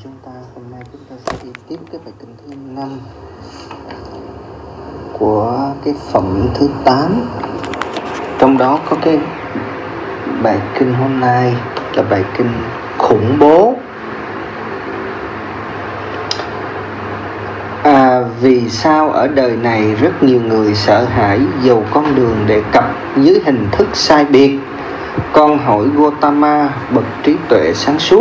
Hôm nay chúng ta sẽ đi tiếp cái bài kinh thứ 5 của cái phẩm thứ 8. Trong đó có cái bài kinh hôm nay là bài kinh khủng bố. Vì sao ở đời này rất nhiều người sợ hãi dầu con đường đề cập dưới hình thức sai biệt? Con hỏi Gotama, bậc trí tuệ sáng suốt,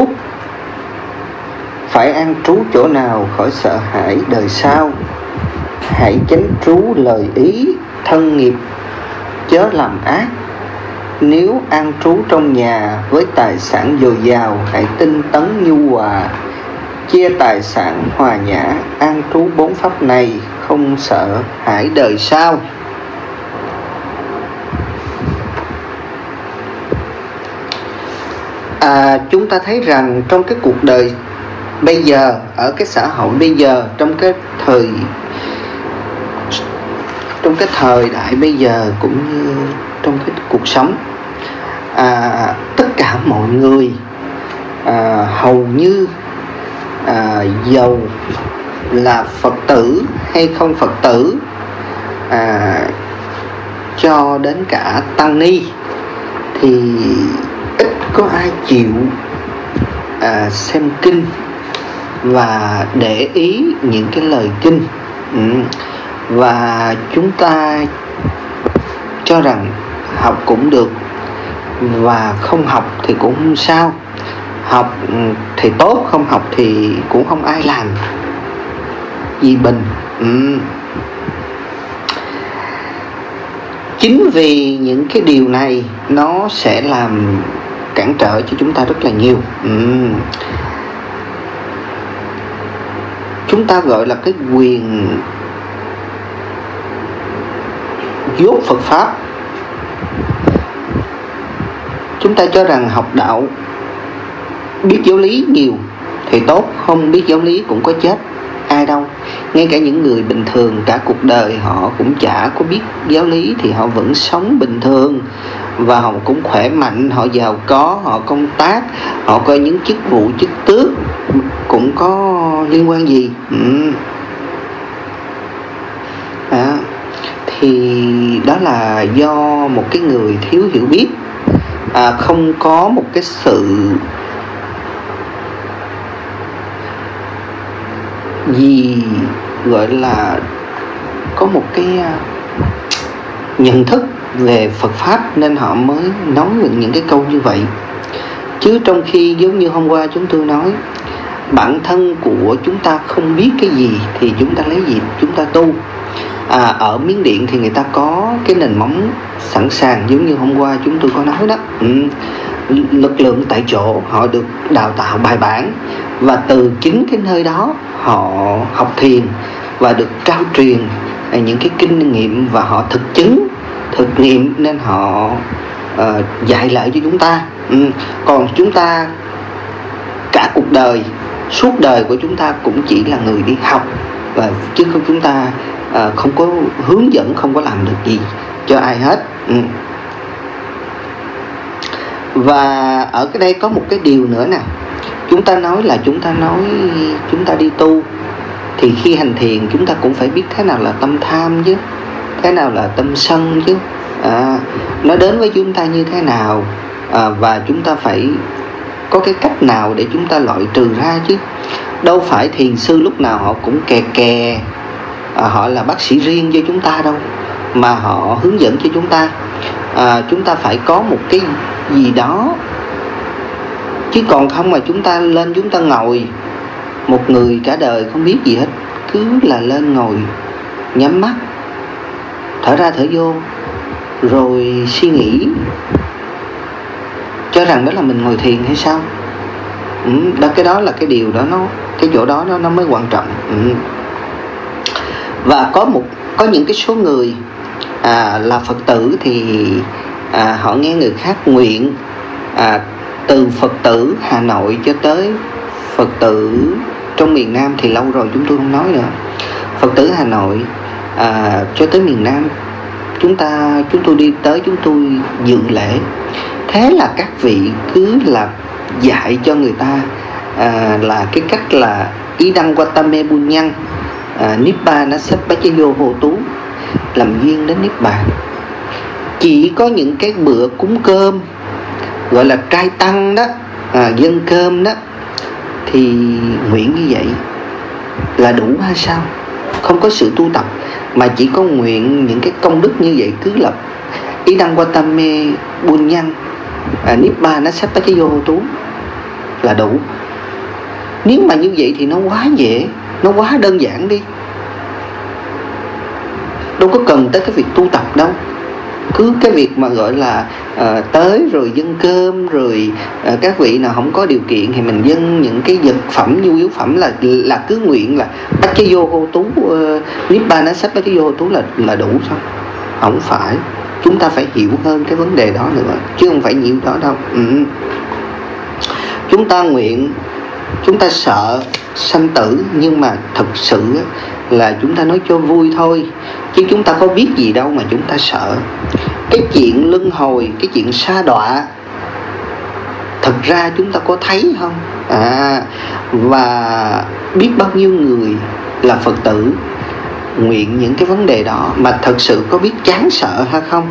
phải an trú chỗ nào khỏi sợ hãi đời sau? Hãy chánh trú lời ý thân nghiệp, chớ làm ác. Nếu an trú trong nhà với tài sản dồi dào, hãy tinh tấn nhu hòa, chia tài sản hòa nhã, an trú bốn pháp này, không sợ hãi đời sau. Chúng ta thấy rằng trong cái cuộc đời bây giờ, ở cái xã hội bây giờ, trong cái thời đại bây giờ, cũng như trong cái cuộc sống, tất cả mọi người hầu như dầu là Phật tử hay không Phật tử, cho đến cả tăng ni, thì ít có ai chịu xem kinh và để ý những cái lời kinh. Và chúng ta cho rằng học cũng được và không học thì cũng không sao, học thì tốt, không học thì cũng không ai làm gì bình. Chính vì những cái điều này nó sẽ làm cản trở cho chúng ta rất là nhiều. Chúng ta gọi là cái quyền dốt Phật Pháp. Chúng ta cho rằng học đạo biết giáo lý nhiều thì tốt, không biết giáo lý cũng có chết, ai đâu. Ngay cả những người bình thường cả cuộc đời họ cũng chả có biết giáo lý thì họ vẫn sống bình thường, và họ cũng khỏe mạnh, họ giàu có, họ công tác, họ có những chức vụ chức tước, cũng có liên quan gì. Thì đó là do một cái người thiếu hiểu biết, không có một cái sự gì gọi là có một cái nhận thức về Phật Pháp, nên họ mới nói những cái câu như vậy. Chứ trong khi giống như hôm qua chúng tôi nói, bản thân của chúng ta không biết cái gì thì chúng ta lấy gì chúng ta tu. Ở Miến Điện thì người ta có cái nền móng sẵn sàng, giống như hôm qua chúng tôi có nói đó. Lực lượng tại chỗ họ được đào tạo bài bản, và từ chính cái nơi đó họ học thiền và được trao truyền những cái kinh nghiệm, và họ thực nghiệm nên họ dạy lại cho chúng ta. Còn chúng ta cả cuộc đời, suốt đời của chúng ta cũng chỉ là người đi học, và chứ không, chúng ta không có hướng dẫn, không có làm được gì cho ai hết. Và ở cái đây có một cái điều nữa nè, chúng ta chúng ta đi tu thì khi hành thiền chúng ta cũng phải biết thế nào là tâm tham chứ, thế nào là tâm sân chứ, nó đến với chúng ta như thế nào, và chúng ta phải có cái cách nào để chúng ta loại trừ ra chứ. Đâu phải thiền sư lúc nào họ cũng kè họ là bác sĩ riêng cho chúng ta đâu, mà họ hướng dẫn cho chúng ta. Chúng ta phải có một cái gì đó, chứ còn không mà chúng ta lên chúng ta ngồi, một người cả đời không biết gì hết, cứ là lên ngồi nhắm mắt thở ra thở vô rồi suy nghĩ, cho rằng đó là mình ngồi thiền hay sao. Cái đó là cái điều đó, cái chỗ đó nó mới quan trọng. Và có những cái số người là Phật tử thì họ nghe người khác nguyện, từ Phật tử Hà Nội cho tới Phật tử trong miền Nam thì lâu rồi chúng tôi không nói nữa. Phật tử Hà Nội cho tới miền Nam, chúng tôi đi tới, chúng tôi dự lễ. Thế là các vị cứ là dạy cho người ta là cái cách là Idang Vatame Bunyan, Nibbana Sappaccayo Hotu, làm duyên đến Niết Bàn. Chỉ có những cái bữa cúng cơm gọi là trai tăng đó, dân cơm đó, thì nguyện như vậy là đủ hay sao? Không có sự tu tập mà chỉ có nguyện những cái công đức như vậy, cứ lập Idang Vatame Bunyan, Nibbana Sappaccayo Hotu là đủ. Nếu mà như vậy thì nó quá dễ, nó quá đơn giản đi, đâu có cần tới cái việc tu tập đâu. Cứ cái việc mà gọi là tới rồi dâng cơm, rồi các vị nào không có điều kiện thì mình dâng những cái vật phẩm, nhu yếu phẩm, là cứ nguyện là Paccayo Hotu, Nibbana Sappaccayo Hotu là đủ thôi. Không phải, chúng ta phải hiểu hơn cái vấn đề đó nữa, chứ không phải nhiều đó đâu. Chúng ta nguyện, chúng ta sợ sanh tử, nhưng mà thật sự là chúng ta nói cho vui thôi, chứ chúng ta có biết gì đâu mà chúng ta sợ. Cái chuyện luân hồi, cái chuyện sa đọa, thật ra chúng ta có thấy không? Và biết bao nhiêu người là Phật tử nguyện những cái vấn đề đó mà thật sự có biết chán sợ hay không?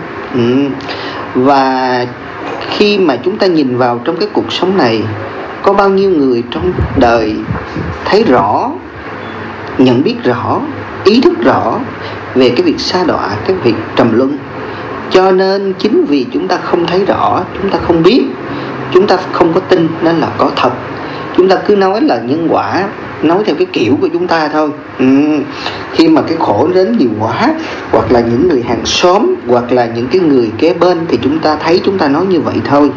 Và khi mà chúng ta nhìn vào trong cái cuộc sống này, có bao nhiêu người trong đời thấy rõ, nhận biết rõ, ý thức rõ về cái việc sa đọa, cái việc trầm luân. Cho nên chính vì chúng ta không thấy rõ, chúng ta không biết, chúng ta không có tin nên là có thật. Chúng ta cứ nói là nhân quả, nói theo cái kiểu của chúng ta thôi. Khi mà cái khổ đến nhiều quá, hoặc là những người hàng xóm, hoặc là những cái người kế bên, thì chúng ta thấy, chúng ta nói như vậy thôi.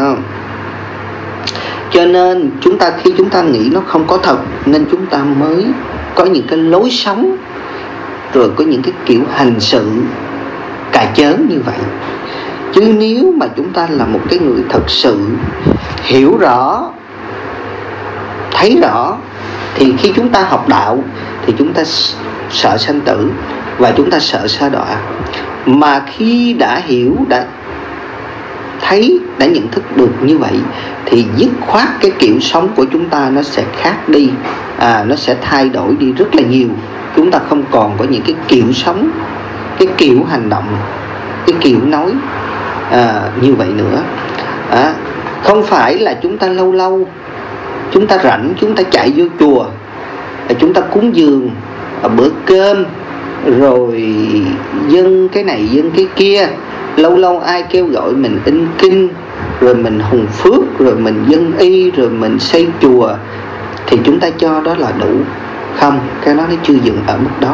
Cho nên khi chúng ta nghĩ nó không có thật, nên chúng ta mới có những cái lối sống, rồi có những cái kiểu hành sự cà chớn như vậy. Chứ nếu mà chúng ta là một cái người thật sự hiểu rõ, thấy rõ, thì khi chúng ta học đạo thì chúng ta sợ sanh tử và chúng ta sợ sa đọa. Mà khi đã hiểu, đã thấy, đã nhận thức được như vậy thì dứt khoát cái kiểu sống của chúng ta nó sẽ khác đi, nó sẽ thay đổi đi rất là nhiều. Chúng ta không còn có những cái kiểu sống, cái kiểu hành động, cái kiểu nói như vậy nữa. Không phải là chúng ta lâu lâu chúng ta rảnh chúng ta chạy vô chùa, chúng ta cúng dường bữa cơm, rồi dâng cái này dâng cái kia, lâu lâu ai kêu gọi mình in kinh, rồi mình hùng phước, rồi mình dâng y, rồi mình xây chùa, thì chúng ta cho đó là đủ. Không, cái đó nó chưa dừng ở mức đó.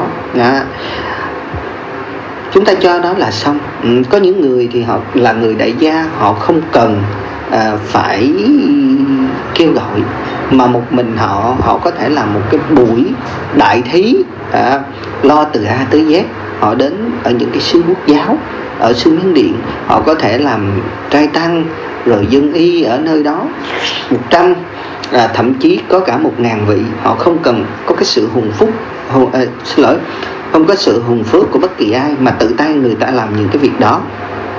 Chúng ta cho đó là xong. Có những người thì họ là người đại gia, họ không cần phải kêu gọi, mà một mình họ có thể làm một cái buổi đại thí, lo từ A tới Z. Họ đến ở những cái xứ quốc giáo, ở xứ Miến Điện, họ có thể làm trai tăng, rồi dân y ở nơi đó 100, thậm chí có cả 1000 vị. Họ không cần có cái sự không có sự hùng phước của bất kỳ ai, mà tự tay người ta làm những cái việc đó.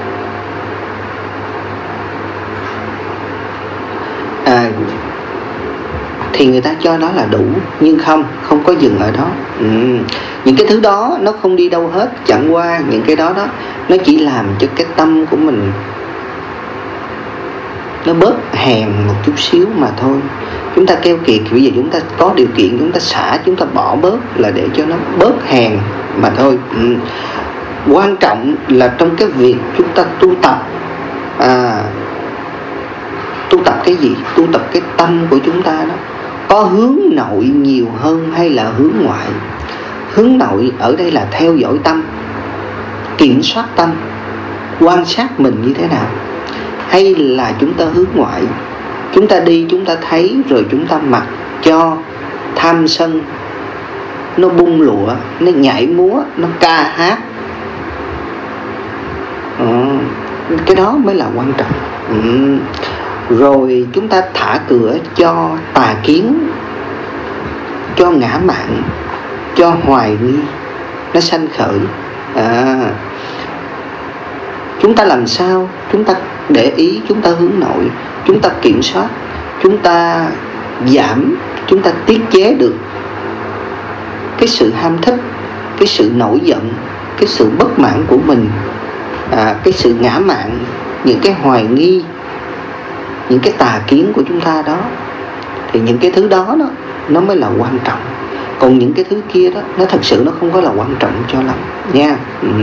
Thì người ta cho đó là đủ. Nhưng không có dừng ở đó. Những cái thứ đó nó không đi đâu hết. Chẳng qua những cái đó nó chỉ làm cho cái tâm của mình nó bớt hèn một chút xíu mà thôi. Chúng ta keo kiệt, bây giờ chúng ta có điều kiện chúng ta xả, chúng ta bỏ bớt là để cho nó bớt hèn mà thôi. Quan trọng là trong cái việc chúng ta tu tập. Tu tập cái gì? Tu tập cái tâm của chúng ta đó, có hướng nội nhiều hơn hay là hướng ngoại? Hướng nội ở đây là theo dõi tâm, kiểm soát tâm, quan sát mình như thế nào? Hay là chúng ta hướng ngoại, chúng ta đi, chúng ta thấy, rồi chúng ta mặc cho tham sân nó bung lụa, nó nhảy múa, nó ca hát? Cái đó mới là quan trọng. Rồi chúng ta thả cửa cho tà kiến, cho ngã mạn, cho hoài nghi nó sanh khởi. Chúng ta làm sao? Chúng ta để ý, chúng ta hướng nội, chúng ta kiểm soát, chúng ta giảm, chúng ta tiết chế được cái sự ham thích, cái sự nổi giận, cái sự bất mãn của mình, cái sự ngã mạn, những cái hoài nghi, những cái tà kiến của chúng ta đó, thì những cái thứ đó nó mới là quan trọng. Còn những cái thứ kia đó, nó thật sự nó không có là quan trọng cho lắm nha.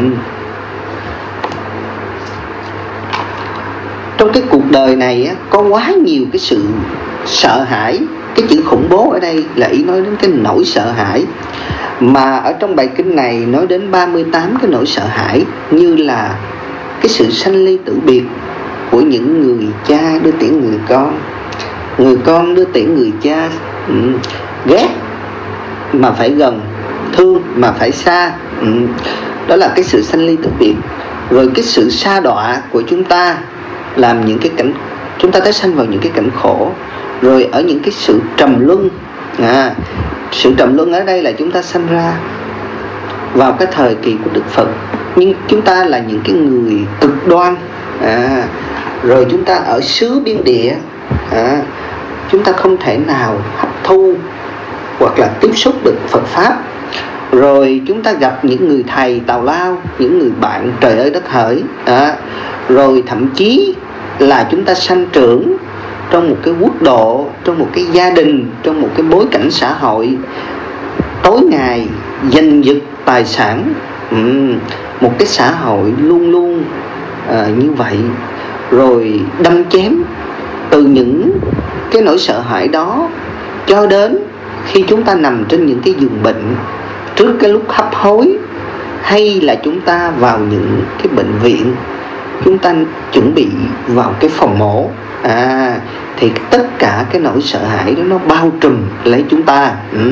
Trong cái cuộc đời này á, có quá nhiều cái sự sợ hãi. Cái chữ khủng bố ở đây là ý nói đến cái nỗi sợ hãi. Mà ở trong bài kinh này nói đến 38 cái nỗi sợ hãi, như là cái sự sanh ly tử biệt của những người cha đưa tiễn người con đưa tiễn người cha, ghét mà phải gần, thương mà phải xa. Đó là cái sự sanh ly tử biệt. Rồi cái sự sa đọa của chúng ta làm những cái cảnh, chúng ta tái sanh vào những cái cảnh khổ. Rồi ở những cái sự trầm luân, sự trầm luân ở đây là chúng ta sanh ra vào cái thời kỳ của Đức Phật, nhưng chúng ta là những cái người cực đoan. Rồi chúng ta ở xứ biên địa, chúng ta không thể nào hấp thu hoặc là tiếp xúc được Phật Pháp. Rồi chúng ta gặp những người thầy tào lao, những người bạn trời ơi đất hỡi. Rồi thậm chí là chúng ta sanh trưởng trong một cái quốc độ, trong một cái gia đình, trong một cái bối cảnh xã hội tối ngày giành giật tài sản, một cái xã hội luôn luôn như vậy. Rồi đâm chém từ những cái nỗi sợ hãi đó, cho đến khi chúng ta nằm trên những cái giường bệnh trước cái lúc hấp hối, hay là chúng ta vào những cái bệnh viện, chúng ta chuẩn bị vào cái phòng mổ, thì tất cả cái nỗi sợ hãi đó nó bao trùm lấy chúng ta.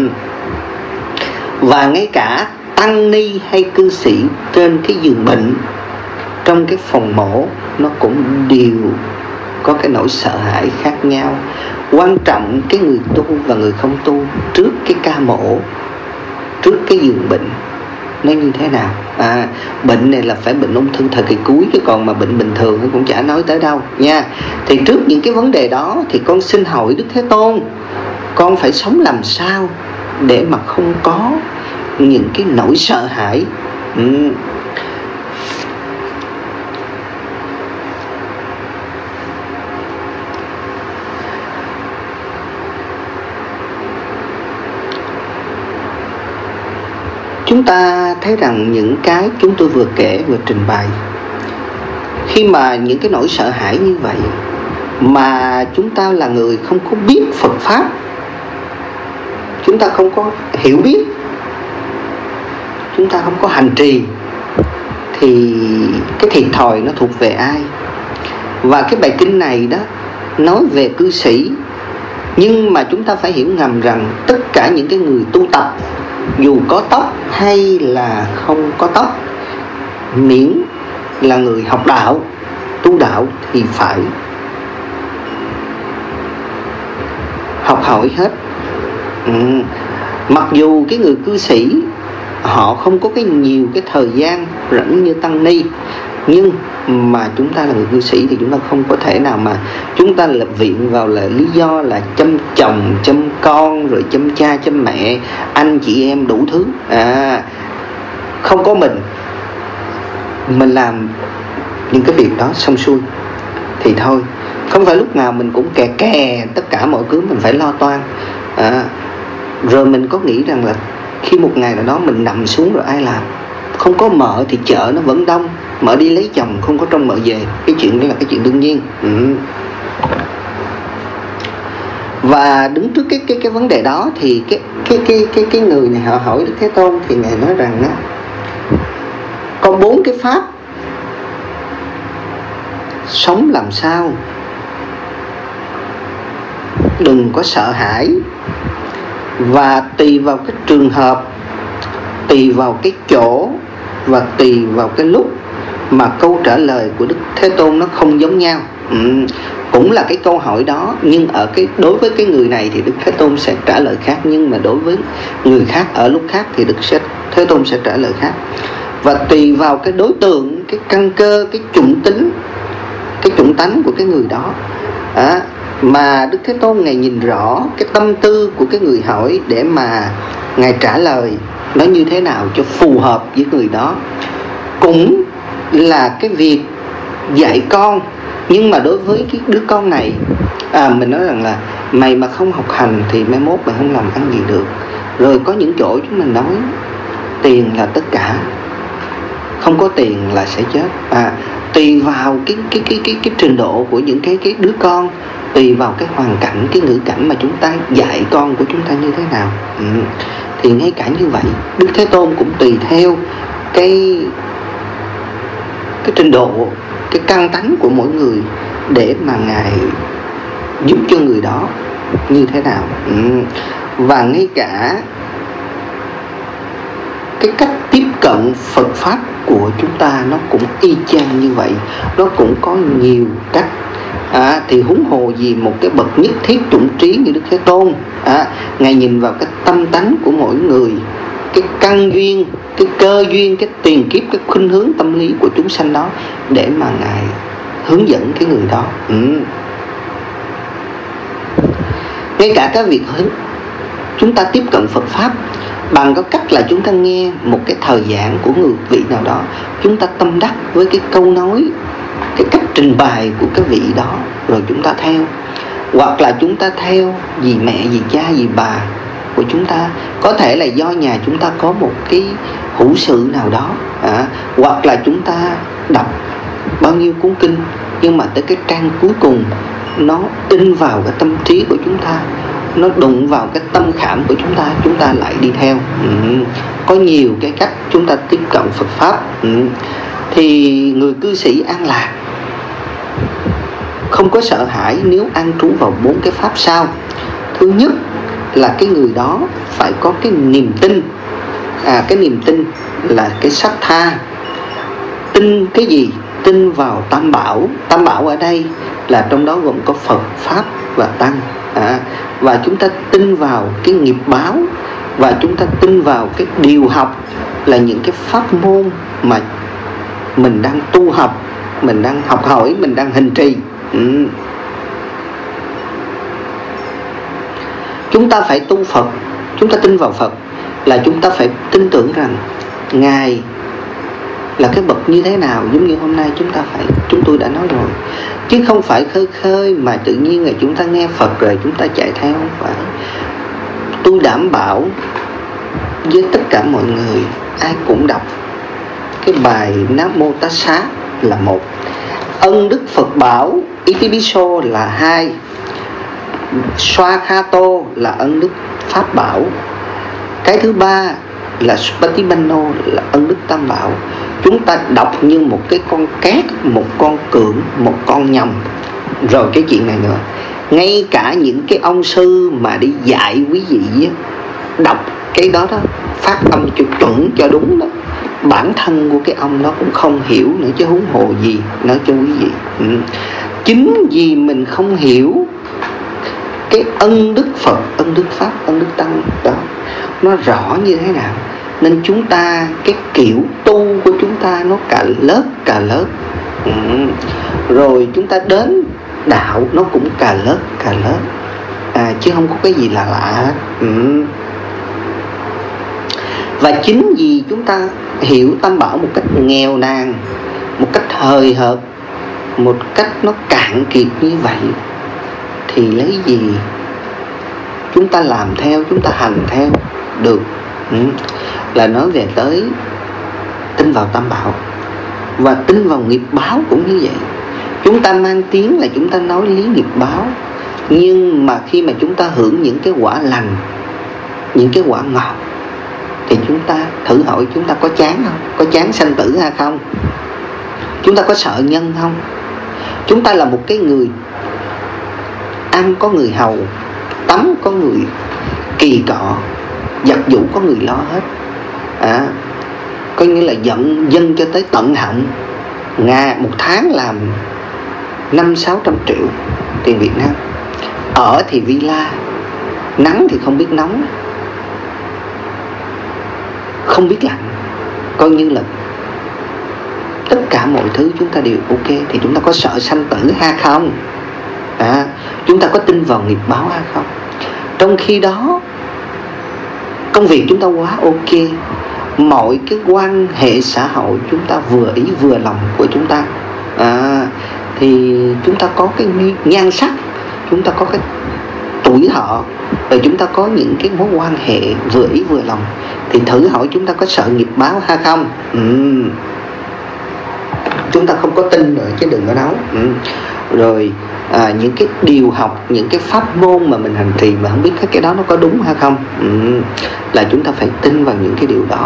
Và ngay cả tăng ni hay cư sĩ trên cái giường bệnh, trong cái phòng mổ, nó cũng đều có cái nỗi sợ hãi khác nhau. Quan trọng cái người tu và người không tu trước cái ca mổ, trước cái giường bệnh nó như thế nào. Bệnh này là phải bệnh ung thư thời kỳ cuối, chứ còn mà bệnh bình thường cũng chả nói tới đâu nha. Thì trước những cái vấn đề đó thì con xin hỏi Đức Thế Tôn, con phải sống làm sao để mà không có những cái nỗi sợ hãi. Chúng ta thấy rằng những cái chúng tôi vừa kể, vừa trình bày, khi mà những cái nỗi sợ hãi như vậy mà chúng ta là người không có biết Phật Pháp, chúng ta không có hiểu biết, chúng ta không có hành trì, thì cái thiệt thòi nó thuộc về ai? Và cái bài kinh này đó nói về cư sĩ, nhưng mà chúng ta phải hiểu ngầm rằng tất cả những cái người tu tập, dù có tóc hay là không có tóc, miễn là người học đạo, tu đạo, thì phải học hỏi hết. Mặc dù cái người cư sĩ họ không có nhiều cái thời gian rảnh như tăng ni, nhưng mà chúng ta là người cư sĩ thì chúng ta không có thể nào mà chúng ta lập viện vào là lý do là chăm chồng, chăm con, rồi chăm cha, chăm mẹ, anh chị em đủ thứ. Không có mình làm những cái việc đó xong xuôi thì thôi. Không phải lúc nào mình cũng kè tất cả mọi thứ mình phải lo toan. Rồi mình có nghĩ rằng là khi một ngày nào đó mình nằm xuống rồi ai làm? Không có mợ thì chợ nó vẫn đông, mợ đi lấy chồng không có trông mợ về, cái chuyện đó là cái chuyện đương nhiên. Và đứng trước cái vấn đề đó thì cái người này họ hỏi Đức Thế Tôn, thì ngài nói rằng á, có 4 cái pháp sống làm sao đừng có sợ hãi, và tùy vào cái trường hợp, tùy vào cái chỗ và tùy vào cái lúc mà câu trả lời của Đức Thế Tôn nó không giống nhau. Cũng là cái câu hỏi đó, nhưng đối với cái người này thì Đức Thế Tôn sẽ trả lời khác, nhưng mà đối với người khác ở lúc khác thì Thế Tôn sẽ trả lời khác. Và tùy vào cái đối tượng, cái căn cơ, cái chủng tính, cái chủng tánh của cái người đó. mà Đức Thế Tôn Ngài nhìn rõ cái tâm tư của cái người hỏi để mà Ngài trả lời nó như thế nào cho phù hợp với người đó. Cũng là cái việc dạy con, nhưng mà đối với cái đứa con này, mình nói rằng là mày mà không học hành thì mai mốt mày không làm ăn gì được. Rồi có những chỗ chúng mình nói tiền là tất cả, không có tiền là sẽ chết. Tùy vào cái trình độ của những cái đứa con, tùy vào cái hoàn cảnh, cái ngữ cảnh mà chúng ta dạy con của chúng ta như thế nào. Thì ngay cả như vậy, Đức Thế Tôn cũng tùy theo cái trình độ, cái căn tánh của mỗi người để mà Ngài giúp cho người đó như thế nào. Và ngay cả cái cách tiếp cận Phật Pháp của chúng ta nó cũng y chang như vậy. Nó cũng có nhiều cách. Thì huống hồ gì một cái bậc nhất thiết chủng trí như Đức Thế Tôn, Ngài nhìn vào cái tâm tánh của mỗi người, cái căn duyên, cái cơ duyên, cái tiền kiếp, cái khuynh hướng tâm lý của chúng sanh đó, để mà Ngài hướng dẫn cái người đó. Ngay cả cái việc chúng ta tiếp cận Phật Pháp bằng cái cách là chúng ta nghe một cái thời giảng của người vị nào đó, chúng ta tâm đắc với cái câu nói, cái cách trình bày của cái vị đó, rồi chúng ta theo. Hoặc là chúng ta theo dì mẹ, dì cha, dì bà của chúng ta. Có thể là do nhà chúng ta có một cái hữu sự nào đó, hoặc là chúng ta đọc bao nhiêu cuốn kinh, nhưng mà tới cái trang cuối cùng nó in vào cái tâm trí của chúng ta, nó đụng vào cái tâm khảm của chúng ta lại đi theo. Có nhiều cái cách chúng ta tiếp cận Phật Pháp. Thì người cư sĩ an lạc không có sợ hãi nếu an trú vào 4 cái pháp sau. Thứ nhất là cái người đó phải có cái niềm tin. Cái niềm tin là cái sát tha. Tin cái gì? Tin vào Tam Bảo. Tam Bảo ở đây là trong đó gồm có Phật, Pháp và Tăng. Và chúng ta tin vào cái nghiệp báo, và chúng ta tin vào cái điều học, là những cái pháp môn mà mình đang tu học, mình đang học hỏi, mình đang hành trì. Chúng ta phải tu Phật, chúng ta tin vào Phật là chúng ta phải tin tưởng rằng Ngài là cái bậc như thế nào. Giống như hôm nay chúng tôi đã nói rồi, chứ không phải khơi khơi mà tự nhiên là chúng ta nghe Phật rồi chúng ta chạy theo. Không phải. Tôi đảm bảo với tất cả mọi người, ai cũng đọc cái bài Nam Mô Tát Xá là 1, ân đức Phật bảo Itipiso là 2, Swakhato là ân đức Pháp bảo. Cái thứ 3 là Supatipanno là ân đức Tam Bảo. Chúng ta đọc như một cái con cát, một con cưỡng, một con nhầm. Rồi cái chuyện này nữa, ngay cả những cái ông sư mà đi dạy quý vị đọc cái đó phát âm cho chuẩn, cho đúng đó, bản thân của cái ông đó cũng không hiểu nữa, chứ huống hồ gì nói cho quý vị. Chính vì mình không hiểu cái ân đức Phật, ân đức Pháp, ân đức Tăng đó nó rõ như thế nào, nên chúng ta, cái kiểu tu của chúng ta nó cả lớp. Rồi chúng ta đến đạo nó cũng cả lớp. Chứ không có cái gì là lạ hết. Và chính vì chúng ta hiểu Tam Bảo một cách nghèo nàn, một cách hời hợt, một cách nó cạn kiệt như vậy, thì lấy gì chúng ta làm theo, chúng ta hành theo được. Là nói về tới tin vào Tam Bảo và tin vào nghiệp báo cũng như vậy. Chúng ta mang tiếng là chúng ta nói lý nghiệp báo, nhưng mà khi mà chúng ta hưởng những cái quả lành, những cái quả ngọt, thì chúng ta thử hỏi chúng ta có chán không? Có chán sanh tử hay không? Chúng ta có sợ nhân không? Chúng ta là một cái người ăn có người hầu, tắm có người kỳ cọ, giặt giũ có người lo hết. Coi như là dân cho tới tận họng. Một tháng làm 500-600 triệu tiền Việt Nam. Ở thì villa, nắng thì không biết nóng, không biết lạnh. Coi như là tất cả mọi thứ chúng ta đều ok. Thì chúng ta có sợ sanh tử hay không? Chúng ta có tin vào nghiệp báo hay không? Trong khi đó công việc chúng ta quá ok, mọi cái quan hệ xã hội chúng ta vừa ý vừa lòng của chúng ta, thì chúng ta có cái nhan sắc, chúng ta có cái tuổi thọ, rồi chúng ta có những cái mối quan hệ vừa ý vừa lòng, thì thử hỏi chúng ta có sợ nghiệp báo hay không? Chúng ta không có tin rồi chứ đừng có nói. Rồi những cái điều học, những cái pháp môn mà mình hành trì mà không biết cái đó nó có đúng hay không, là chúng ta phải tin vào những cái điều đó.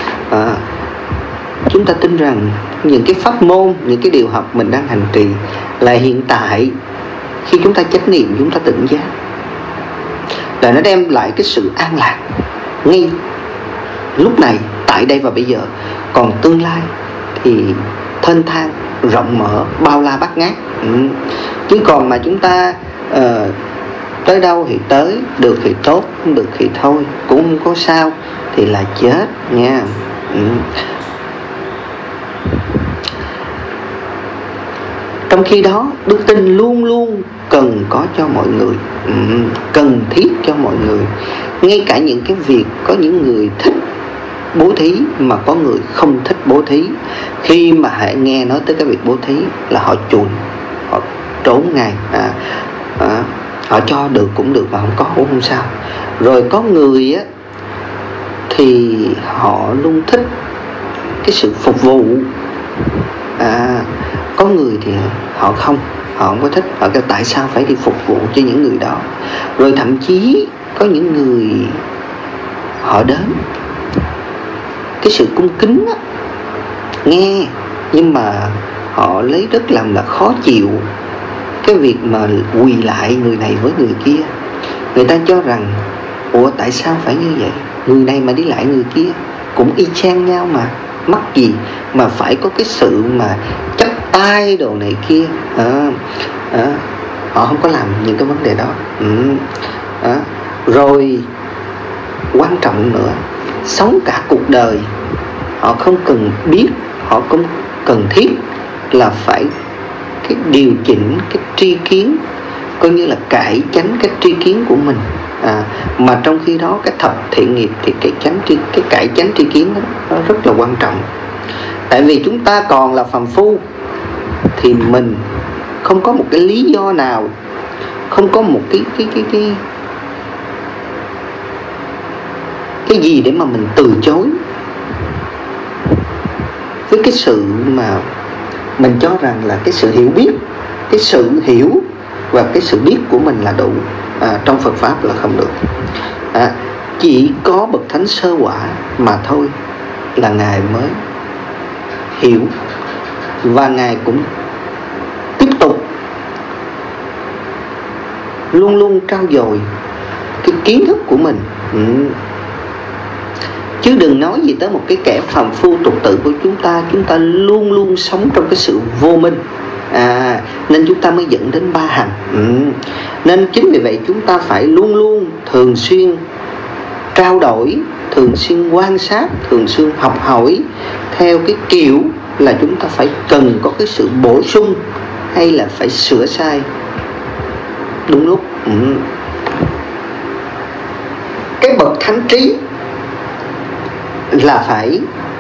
Chúng ta tin rằng những cái pháp môn, những cái điều học mình đang hành trì là hiện tại, khi chúng ta chánh niệm, chúng ta tỉnh giác, là nó đem lại cái sự an lạc ngay lúc này, tại đây và bây giờ. Còn tương lai thì thênh thang, rộng mở, bao la bát ngát. Chứ còn mà chúng ta tới đâu thì tới, được thì tốt, không được thì thôi, cũng không có sao, thì là chết nha. Trong khi đó đức tin luôn luôn cần có cho mọi người, cần thiết cho mọi người. Ngay cả những cái việc có những người thích bố thí mà có người không thích bố thí, khi mà hãy nghe nói tới cái việc bố thí là họ chùn, họ trốn ngay, họ cho được cũng được mà không có cũng không sao. Rồi có người á thì họ luôn thích cái sự phục vụ, có người thì họ không có thích, họ kêu tại sao phải đi phục vụ cho những người đó. Rồi thậm chí có những người họ đến cái sự cung kính á, nghe, nhưng mà họ lấy rất làm là khó chịu cái việc mà quỳ lại người này với người kia. Người ta cho rằng ủa tại sao phải như vậy, người này mà đi lại người kia cũng y chang nhau mà, mắc gì mà phải có cái sự mà chắp tay đồ này kia. Họ không có làm những cái vấn đề đó. Rồi quan trọng nữa, sống cả cuộc đời họ không cần biết, họ không cần thiết là phải cái điều chỉnh cái tri kiến, coi như là cải chánh cái tri kiến của mình. Mà trong khi đó cái thập thiện nghiệp thì cái cải chánh tri kiến đó, nó rất là quan trọng. Tại vì chúng ta còn là phàm phu thì mình không có một cái lý do nào, không có một cái gì để mà mình từ chối với cái sự mà mình cho rằng là cái sự hiểu biết, cái sự hiểu và cái sự biết của mình là đủ. Trong Phật Pháp là không được. Chỉ có bậc thánh sơ quả mà thôi là Ngài mới hiểu, và Ngài cũng tiếp tục luôn luôn trau dồi cái kiến thức của mình. Chứ đừng nói gì tới một cái kẻ phàm phu tục tử của chúng ta luôn luôn sống trong cái sự vô minh. Nên chúng ta mới dẫn đến ba hành. Nên chính vì vậy chúng ta phải luôn luôn thường xuyên trao đổi, thường xuyên quan sát, thường xuyên học hỏi theo cái kiểu là chúng ta phải cần có cái sự bổ sung hay là phải sửa sai đúng lúc. Cái bậc thánh trí là phải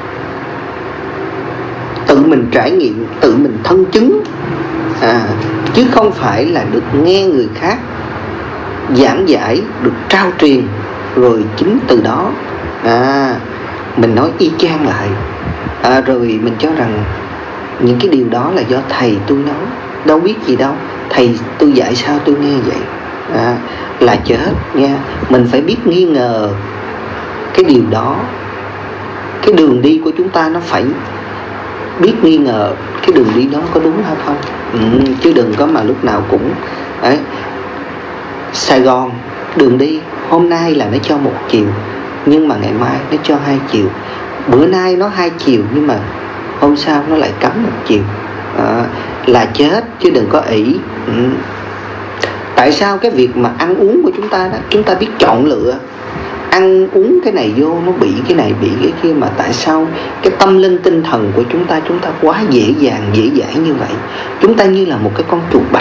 tự mình trải nghiệm, tự mình thân chứng, chứ không phải là được nghe người khác giảng giải, được trao truyền rồi chính từ đó mình nói y chang lại, rồi mình cho rằng những cái điều đó là do thầy tôi nói, đâu biết gì đâu, thầy tôi dạy sao tôi nghe vậy, là chết nha. Mình phải biết nghi ngờ cái điều đó. Cái đường đi của chúng ta nó phải biết nghi ngờ cái đường đi đó có đúng hay không. Chứ đừng có mà lúc nào cũng đấy. Sài Gòn đường đi hôm nay là nó cho một chiều, nhưng mà ngày mai nó cho hai chiều. Bữa nay nó hai chiều nhưng mà hôm sau nó lại cấm một chiều, là chết chứ đừng có ỷ. Tại sao cái việc mà ăn uống của chúng ta đó, chúng ta biết chọn lựa, ăn uống cái này vô nó bị cái này bị cái kia, mà tại sao cái tâm linh tinh thần của chúng ta quá dễ dàng dễ dãi như vậy? Chúng ta như là một cái con chuột bạch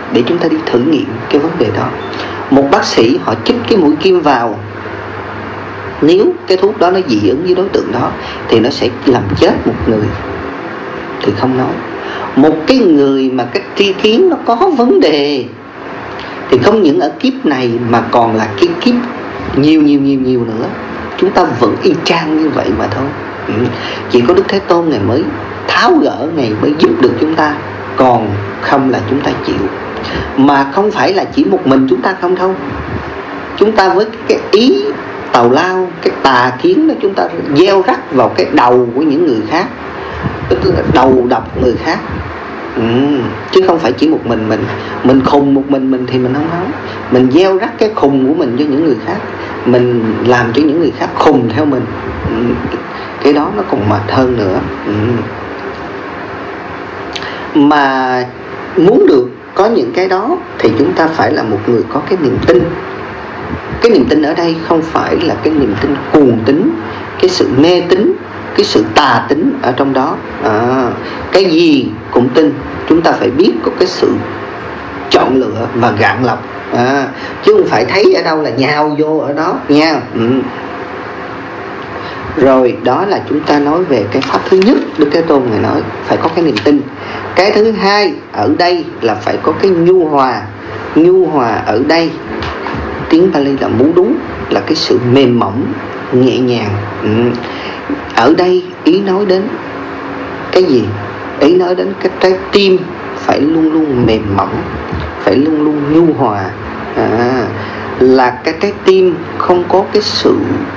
để chúng ta đi thử nghiệm cái vấn đề đó. Một bác sĩ họ chích cái mũi kim vào, nếu cái thuốc đó nó dị ứng với đối tượng đó thì nó sẽ làm chết một người thì không nói. Một cái người mà cái tri kiến nó có vấn đề thì không những ở kiếp này mà còn là cái kiếp nhiều nữa, chúng ta vẫn y chang như vậy mà thôi. Chỉ có Đức Thế Tôn Ngài mới tháo gỡ, Ngài mới giúp được chúng ta, còn không là chúng ta chịu. Mà không phải là chỉ một mình chúng ta không đâu. Chúng ta với cái ý tào lao, cái tà kiến đó, chúng ta gieo rắc vào cái đầu của những người khác, tức là đầu độc người khác. Chứ không phải chỉ một mình khùng một mình thì mình không nói. Mình gieo rắc cái khùng của mình cho những người khác, mình làm cho những người khác khùng theo mình. Cái đó nó còn mệt hơn nữa. Mà muốn được có những cái đó thì chúng ta phải là một người có cái niềm tin. Cái niềm tin ở đây không phải là cái niềm tin cuồng tín, cái sự mê tín, cái sự tà tín ở trong đó. Cái gì cũng tin. Chúng ta phải biết có cái sự chọn lựa và gạn lọc, chứ không phải thấy ở đâu là nhào vô ở đó nha. Rồi đó là chúng ta nói về cái pháp thứ nhất, Đức Thế Tôn Ngài nói phải có cái niềm tin. Cái thứ hai ở đây là phải có cái nhu hòa. Nhu hòa ở đây tiếng Pali là mú đúng, là cái sự mềm mỏng, nhẹ nhàng. Ở đây ý nói đến cái gì? Ý nói đến cái trái tim phải luôn luôn mềm mỏng, phải luôn luôn nhu hòa. Là cái trái tim không có cái sự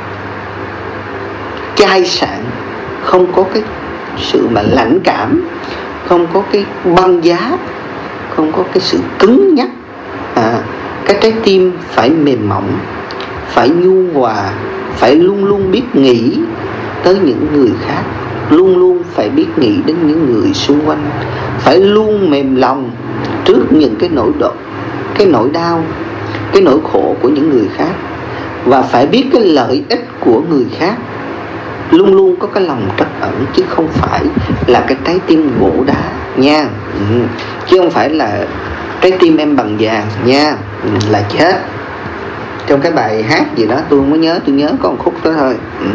chai sạn, không có cái sự mà lãnh cảm, không có cái băng giá, không có cái sự cứng nhắc. Cái trái tim phải mềm mỏng, phải nhu hòa, phải luôn luôn biết nghĩ tới những người khác, luôn luôn phải biết nghĩ đến những người xung quanh, phải luôn mềm lòng trước những cái nỗi đau, cái nỗi khổ của những người khác, và phải biết cái lợi ích của người khác. Luôn luôn có cái lòng trắc ẩn, chứ không phải là cái trái tim gỗ đá nha. Chứ không phải là trái tim em bằng vàng nha, là chết. Trong cái bài hát gì đó tôi không có nhớ, tôi nhớ có một khúc đó thôi.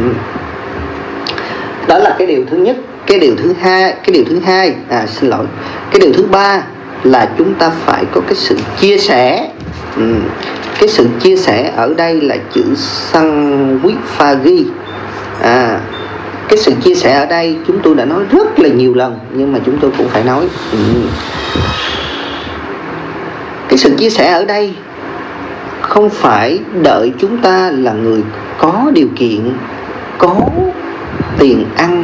Đó là cái điều thứ nhất. Cái điều thứ hai, cái điều thứ ba là chúng ta phải có cái sự chia sẻ. Cái sự chia sẻ ở đây là chữ Sanvipagi. Cái sự chia sẻ ở đây chúng tôi đã nói rất là nhiều lần, nhưng mà chúng tôi cũng phải nói. Cái sự chia sẻ ở đây không phải đợi chúng ta là người có điều kiện, có tiền ăn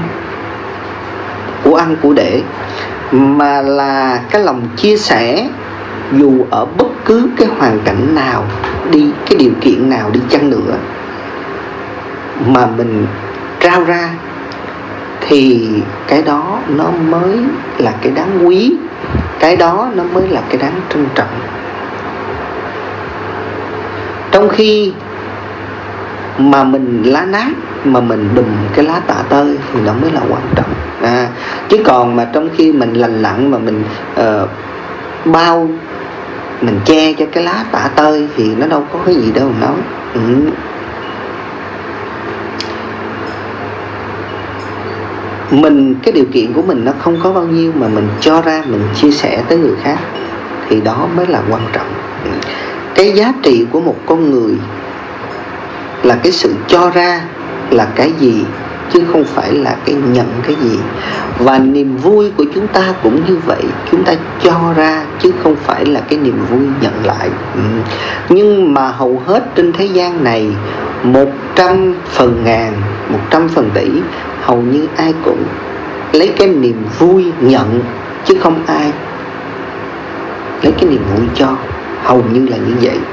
của để, mà là cái lòng chia sẻ dù ở bất cứ cái hoàn cảnh nào đi, cái điều kiện nào đi chăng nữa, mà mình trao ra thì cái đó nó mới là cái đáng quý, cái đó nó mới là cái đáng trân trọng. Trong khi mà mình lá nát, mà mình đùm cái lá tạ tơi thì nó mới là quan trọng. Chứ còn mà trong khi mình lành lặn mà mình bao, mình che cho cái lá tạ tơi thì nó đâu có cái gì đâu mà nói. Mình, cái điều kiện của mình nó không có bao nhiêu mà mình cho ra, mình chia sẻ tới người khác thì đó mới là quan trọng. Cái giá trị của một con người là cái sự cho ra là cái gì, chứ không phải là cái nhận cái gì. Và niềm vui của chúng ta cũng như vậy, chúng ta cho ra chứ không phải là cái niềm vui nhận lại. Nhưng mà hầu hết trên thế gian này, 100 phần ngàn, 100 phần tỷ, hầu như ai cũng lấy cái niềm vui nhận, chứ không ai lấy cái niềm vui cho. Hầu như là như vậy.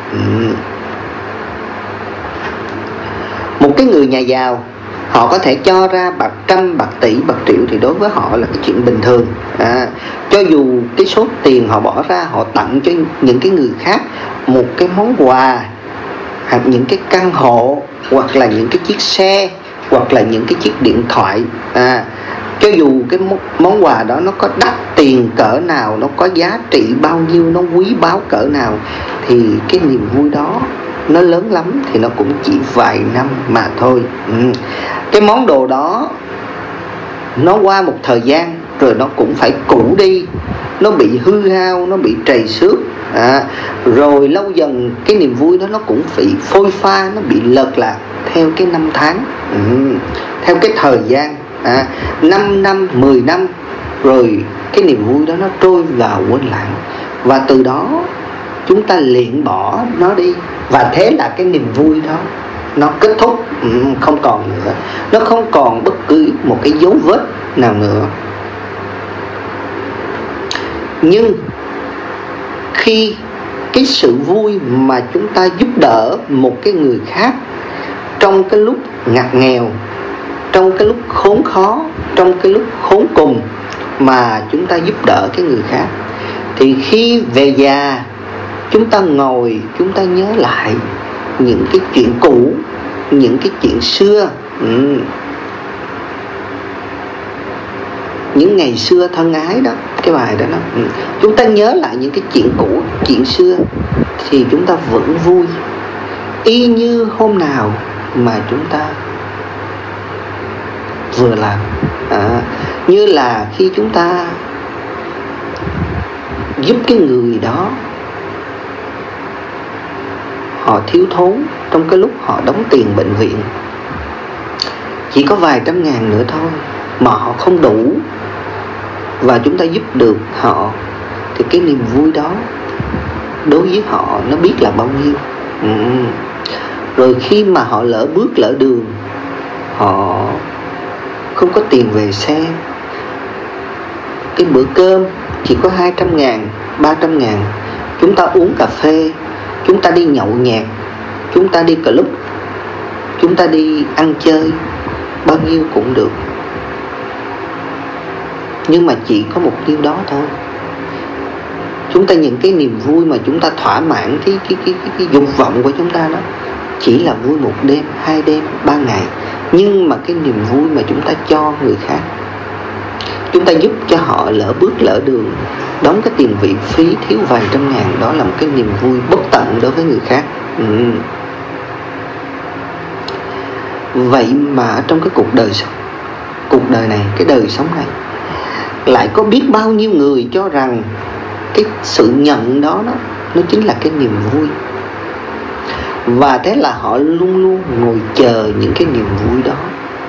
Một cái người nhà giàu, họ có thể cho ra bạc trăm, bạc tỷ, bạc triệu thì đối với họ là cái chuyện bình thường. Cho dù cái số tiền họ bỏ ra, họ tặng cho những cái người khác một cái món quà, hoặc những cái căn hộ, hoặc là những cái chiếc xe, hoặc là những cái chiếc điện thoại, Cho dù cái món quà đó nó có đắt tiền cỡ nào, nó có giá trị bao nhiêu, nó quý báu cỡ nào, thì cái niềm vui đó nó lớn lắm thì nó cũng chỉ vài năm mà thôi. Cái món đồ đó nó qua một thời gian rồi nó cũng phải cũ đi, nó bị hư hao, nó bị trầy xước, rồi lâu dần cái niềm vui đó nó cũng bị phôi pha, nó bị lệch lạc theo cái năm tháng, theo cái thời gian, 5 năm, 10 năm, rồi cái niềm vui đó nó trôi vào quên lãng, và từ đó chúng ta lìa bỏ nó đi, và thế là cái niềm vui đó nó kết thúc, không còn nữa, nó không còn bất cứ một cái dấu vết nào nữa. Nhưng khi cái sự vui mà chúng ta giúp đỡ một cái người khác trong cái lúc ngặt nghèo, trong cái lúc khốn khó, trong cái lúc khốn cùng mà chúng ta giúp đỡ cái người khác, thì khi về già chúng ta ngồi, chúng ta nhớ lại những cái chuyện cũ, những cái chuyện xưa, những ngày xưa thân ái đó, cái bài đó, chúng ta nhớ lại những cái chuyện cũ, chuyện xưa, thì chúng ta vẫn vui y như hôm nào mà chúng ta vừa làm. Như là khi chúng ta giúp cái người đó, họ thiếu thốn trong cái lúc họ đóng tiền bệnh viện, chỉ có vài trăm ngàn nữa thôi mà họ không đủ, và chúng ta giúp được họ, thì cái niềm vui đó đối với họ nó biết là bao nhiêu. Rồi khi mà họ lỡ bước lỡ đường, họ không có tiền về xe, cái bữa cơm chỉ có 200 ngàn, 300 ngàn, chúng ta uống cà phê, chúng ta đi nhậu nhẹt, chúng ta đi club, chúng ta đi ăn chơi, bao nhiêu cũng được, nhưng mà chỉ có một điều đó thôi. Chúng ta những cái niềm vui mà chúng ta thỏa mãn cái dục vọng của chúng ta đó chỉ là vui một đêm, 2 đêm, 3 ngày. Nhưng mà cái niềm vui mà chúng ta cho người khác, chúng ta giúp cho họ lỡ bước lỡ đường, đóng cái tiền viện phí thiếu vài trăm ngàn, đó là một cái niềm vui bất tận đối với người khác. Vậy mà trong cái cuộc đời này, cái đời sống này, lại có biết bao nhiêu người cho rằng cái sự nhận đó nó chính là cái niềm vui, và thế là họ luôn luôn ngồi chờ những cái niềm vui đó.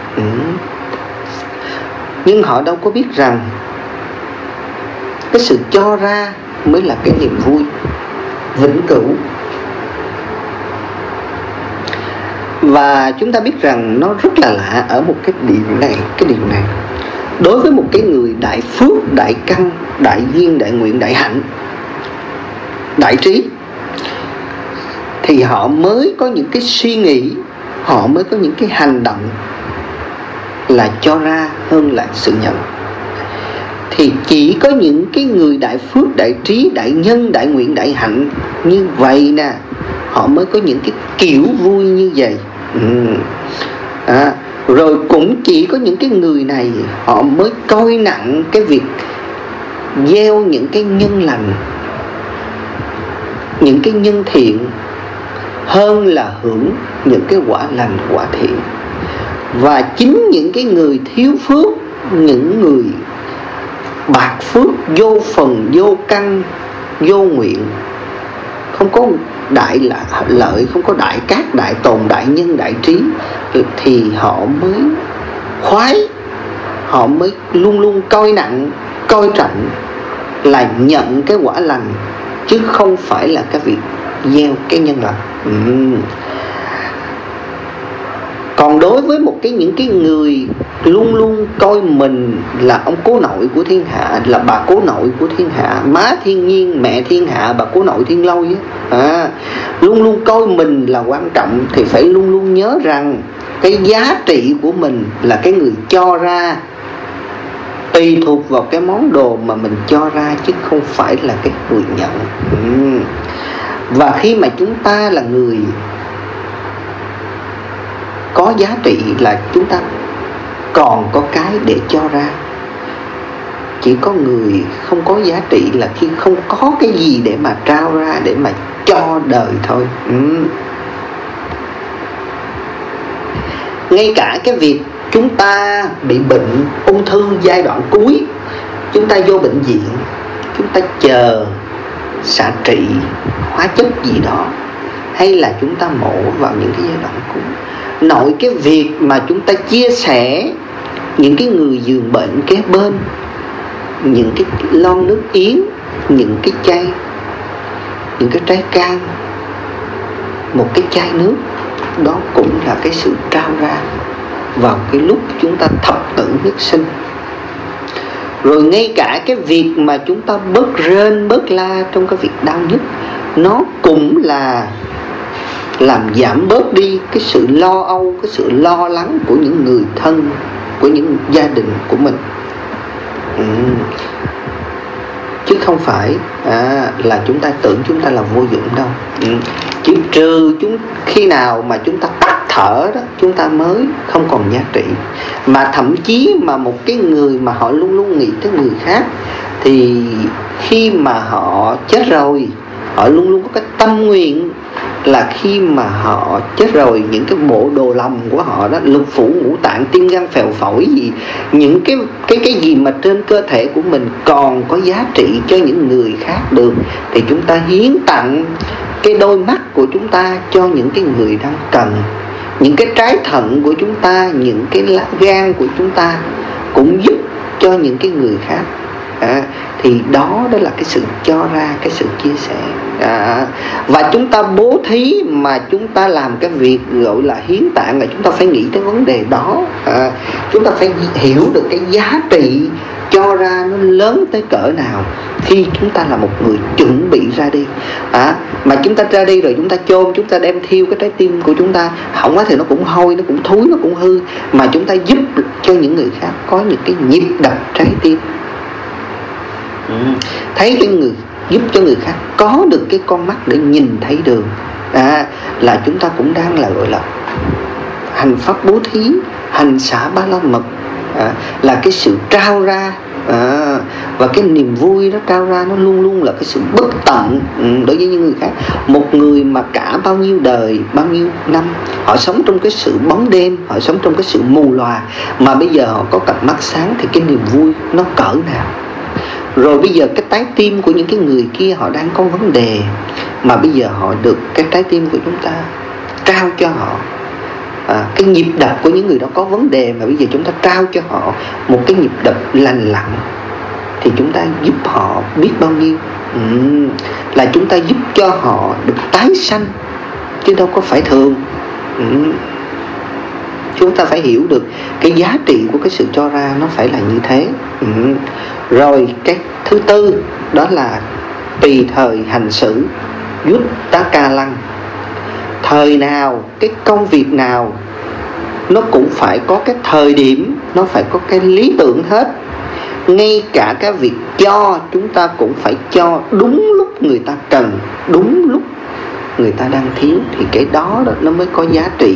Nhưng họ đâu có biết rằng cái sự cho ra mới là cái niềm vui vĩnh cửu. Và chúng ta biết rằng nó rất là lạ ở một cái điều này. Đối với một cái người đại phước, đại căn, đại duyên, đại nguyện, đại hạnh, đại trí, thì họ mới có những cái suy nghĩ, họ mới có những cái hành động là cho ra hơn là sự nhận. Thì chỉ có những cái người đại phước, đại trí, đại nhân, đại nguyện, đại hạnh như vậy nè, họ mới có những cái kiểu vui như vậy. Rồi cũng chỉ có những cái người này họ mới coi nặng cái việc gieo những cái nhân lành, những cái nhân thiện, hơn là hưởng những cái quả lành, quả thiện. Và chính những cái người thiếu phước, những người bạc phước, vô phần, vô căn, vô nguyện, không có đại lợi, không có đại cát, đại tồn, đại nhân, đại trí, thì họ mới khoái, họ mới luôn luôn coi nặng, coi trọng là nhận cái quả lành, chứ không phải là cái việc gieo cái nhân lành. Còn đối với những cái người luôn luôn coi mình là ông cố nội của thiên hạ, là bà cố nội của thiên hạ, má thiên nhiên, mẹ thiên hạ, bà cố nội thiên lôi luôn luôn coi mình là quan trọng, thì phải luôn luôn nhớ rằng cái giá trị của mình là cái người cho ra, tùy thuộc vào cái món đồ mà mình cho ra, chứ không phải là cái người nhận. Và khi mà chúng ta là người có giá trị, là chúng ta còn có cái để cho ra. Chỉ có người không có giá trị là khi không có cái gì để mà trao ra, để mà cho đời thôi. Ngay cả cái việc chúng ta bị bệnh ung thư giai đoạn cuối, chúng ta vô bệnh viện, chúng ta chờ xạ trị hóa chất gì đó, hay là chúng ta mổ vào những cái giai đoạn cuối, nội cái việc mà chúng ta chia sẻ những cái người giường bệnh kế bên, những cái lon nước yến, những cái chai, những cái trái cam, một cái chai nước, đó cũng là cái sự trao ra vào cái lúc chúng ta thập tử nhất sinh. Rồi ngay cả cái việc mà chúng ta bớt rên bớt la trong cái việc đau nhức, nó cũng là làm giảm bớt đi cái sự lo âu, cái sự lo lắng của những người thân, của những gia đình của mình. Chứ không phải là chúng ta tưởng chúng ta là vô dụng đâu. Chỉ trừ khi nào mà chúng ta tắt thở đó, chúng ta mới không còn giá trị. Mà thậm chí mà một cái người mà họ luôn luôn nghĩ tới người khác, thì khi mà họ chết rồi, họ luôn luôn có cái tâm nguyện là khi mà họ chết rồi, những cái bộ đồ lòng của họ đó, lục phủ ngũ tạng tim gan phèo phổi gì, những cái gì mà trên cơ thể của mình còn có giá trị cho những người khác được, thì chúng ta hiến tặng cái đôi mắt của chúng ta cho những cái người đang cần, những cái trái thận của chúng ta, những cái lá gan của chúng ta cũng giúp cho những cái người khác. Thì đó là cái sự cho ra, cái sự chia sẻ. Và chúng ta bố thí mà chúng ta làm cái việc gọi là hiến tạng, là chúng ta phải nghĩ tới vấn đề đó. Chúng ta phải hiểu được cái giá trị cho ra nó lớn tới cỡ nào khi chúng ta là một người chuẩn bị ra đi. Mà chúng ta ra đi rồi chúng ta chôn, chúng ta đem thiêu cái trái tim của chúng ta, hỏng quá thì nó cũng hôi, nó cũng thúi, nó cũng hư. Mà chúng ta giúp cho những người khác có những cái nhịp đập trái tim, thấy cái người, giúp cho người khác có được cái con mắt để nhìn thấy đường, là chúng ta cũng đang là gọi là hành pháp bố thí, hành xả ba la mật, là cái sự trao ra. Và cái niềm vui nó trao ra, nó luôn luôn là cái sự bất tận đối với những người khác. Một người mà cả bao nhiêu đời, bao nhiêu năm họ sống trong cái sự bóng đêm, họ sống trong cái sự mù lòa, mà bây giờ họ có cặp mắt sáng, thì cái niềm vui nó cỡ nào. Rồi bây giờ cái trái tim của những cái người kia họ đang có vấn đề, mà bây giờ họ được cái trái tim của chúng ta trao cho họ. Cái nhịp đập của những người đó có vấn đề, mà bây giờ chúng ta trao cho họ một cái nhịp đập lành lặn, thì chúng ta giúp họ biết bao nhiêu. Là chúng ta giúp cho họ được tái sanh, chứ đâu có phải thường. Chúng ta phải hiểu được cái giá trị của cái sự cho ra nó phải là như thế. Rồi cái thứ tư đó là tùy thời hành xử, Yut Tá Ca Lăng. Thời nào, cái công việc nào nó cũng phải có cái thời điểm, nó phải có cái lý tưởng hết. Ngay cả cái việc cho, chúng ta cũng phải cho đúng lúc người ta cần, đúng lúc người ta đang thiếu, thì cái đó nó mới có giá trị.